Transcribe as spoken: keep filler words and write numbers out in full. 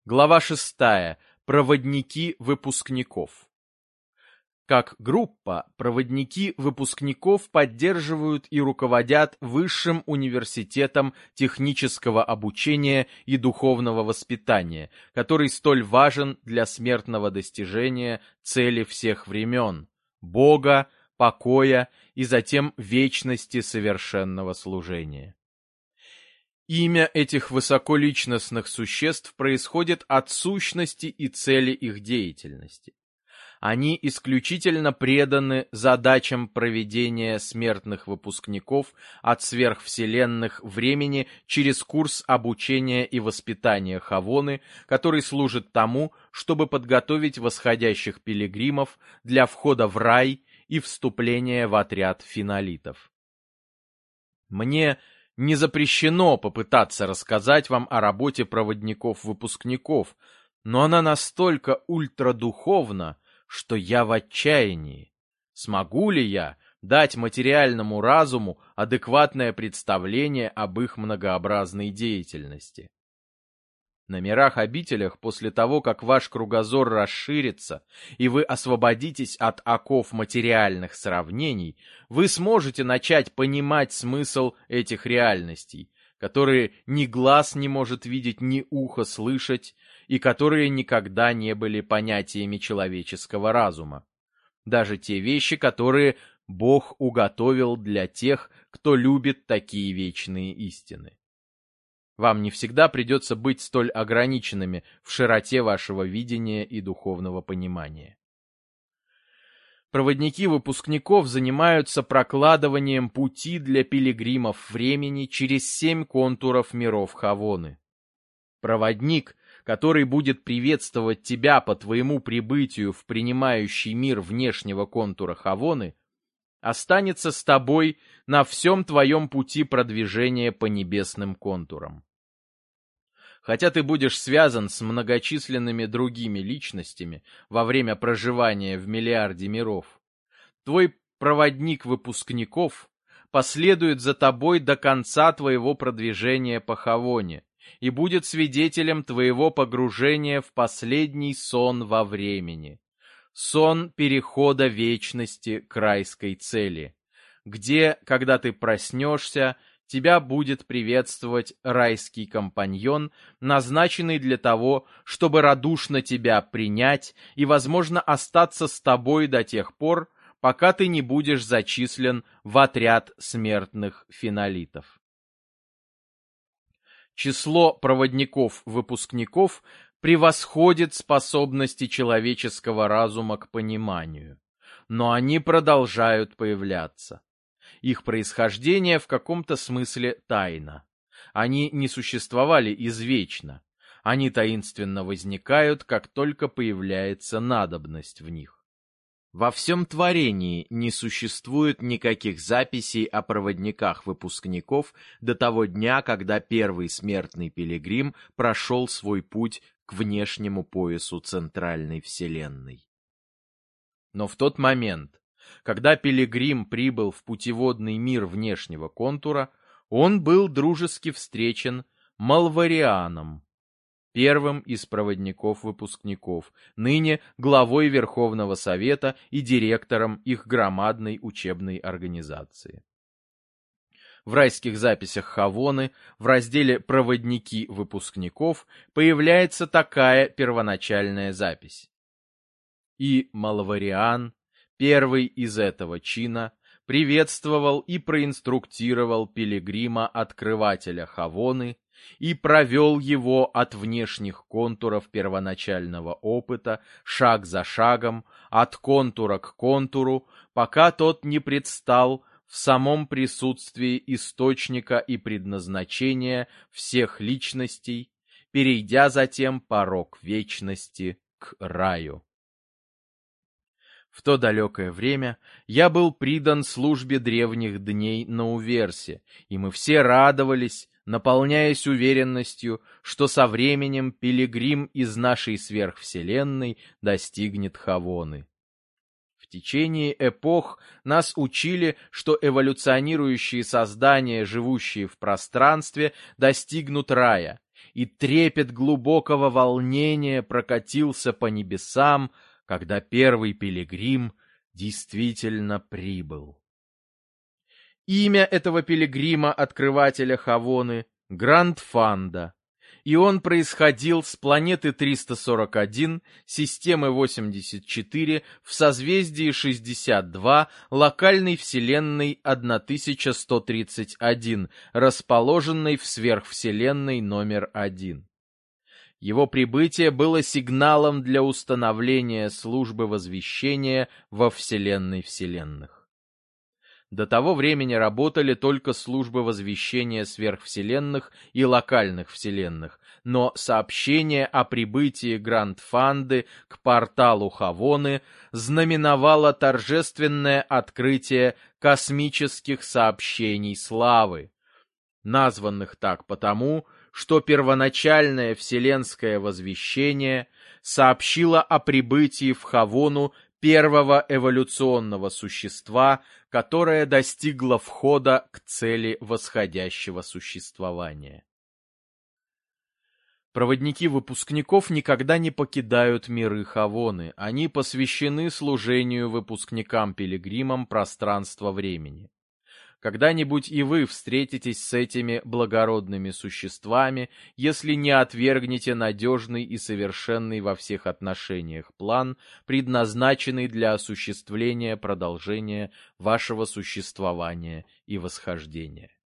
Глава шестая. Проводники выпускников. Как группа, проводники выпускников поддерживают и руководят Высшим университетом технического обучения и духовного воспитания, который столь важен для смертного достижения цели всех времен – Бога, покоя и затем вечности совершенного служения. Имя этих высоколичностных существ происходит от сущности и цели их деятельности. Они исключительно преданы задачам проведения смертных выпускников от сверхвселенных времени через курс обучения и воспитания Хавоны, который служит тому, чтобы подготовить восходящих пилигримов для входа в рай и вступления в отряд финалитов. Мне не запрещено попытаться рассказать вам о работе проводников-выпускников, но она настолько ультрадуховна, что я в отчаянии. Смогу ли я дать материальному разуму адекватное представление об их многообразной деятельности? На мирах-обителях, после того, как ваш кругозор расширится, и вы освободитесь от оков материальных сравнений, вы сможете начать понимать смысл этих реальностей, которые ни глаз не может видеть, ни ухо слышать, и которые никогда не были понятиями человеческого разума. Даже те вещи, которые Бог уготовил для тех, кто любит такие вечные истины. Вам не всегда придется быть столь ограниченными в широте вашего видения и духовного понимания. Проводники выпускников занимаются прокладыванием пути для пилигримов времени через семь контуров миров Хавоны. Проводник, который будет приветствовать тебя по твоему прибытию в принимающий мир внешнего контура Хавоны, останется с тобой на всем твоем пути продвижения по небесным контурам. Хотя ты будешь связан с многочисленными другими личностями во время проживания в миллиарде миров, твой проводник выпускников последует за тобой до конца твоего продвижения по Хавоне и будет свидетелем твоего погружения в последний сон во времени. Сон перехода вечности к райской цели, где, когда ты проснешься, тебя будет приветствовать райский компаньон, назначенный для того, чтобы радушно тебя принять и, возможно, остаться с тобой до тех пор, пока ты не будешь зачислен в отряд смертных финалитов. Число проводников-выпускников превосходит способности человеческого разума к пониманию, но они продолжают появляться. Их происхождение в каком-то смысле тайна. Они не существовали извечно. Они таинственно возникают, как только появляется надобность в них. Во всем творении не существует никаких записей о проводниках выпускников до того дня, когда первый смертный пилигрим прошел свой путь к внешнему поясу центральной вселенной. Но в тот момент, когда пилигрим прибыл в путеводный мир внешнего контура, он был дружески встречен Малварианом, первым из проводников-выпускников, ныне главой Верховного Совета и директором их громадной учебной организации. В райских записях Хавоны в разделе «Проводники выпускников» появляется такая первоначальная запись. И Малвариан, первый из этого чина, приветствовал и проинструктировал пилигрима-открывателя Хавоны и провел его от внешних контуров первоначального опыта шаг за шагом, от контура к контуру, пока тот не предстал в самом присутствии источника и предназначения всех личностей, перейдя затем порог вечности к раю. В то далекое время я был придан службе древних дней на Уверсе, и мы все радовались, наполняясь уверенностью, что со временем пилигрим из нашей сверхвселенной достигнет Хавоны. В течение эпох нас учили, что эволюционирующие создания, живущие в пространстве, достигнут рая, и трепет глубокого волнения прокатился по небесам, когда первый пилигрим действительно прибыл. Имя этого пилигрима-открывателя Хавоны — Грандфанда, и он происходил с планеты триста сорок один, системы восемьдесят четыре, в созвездии шестьдесят два, локальной вселенной тысяча сто тридцать один, расположенной в сверхвселенной номер один. Его прибытие было сигналом для установления службы возвещения во вселенной вселенных. До того времени работали только службы возвещения сверхвселенных и локальных вселенных, но сообщение о прибытии Грандфанды к порталу Хавоны знаменовало торжественное открытие космических сообщений славы, названных так потому, что первоначальное вселенское возвещение сообщило о прибытии в Хавону первого эволюционного существа, которое достигло входа к цели восходящего существования. Проводники выпускников никогда не покидают миры Хавоны, они посвящены служению выпускникам-пилигримам пространства-времени. Когда-нибудь и вы встретитесь с этими благородными существами, если не отвергнете надежный и совершенный во всех отношениях план, предназначенный для осуществления продолжения вашего существования и восхождения.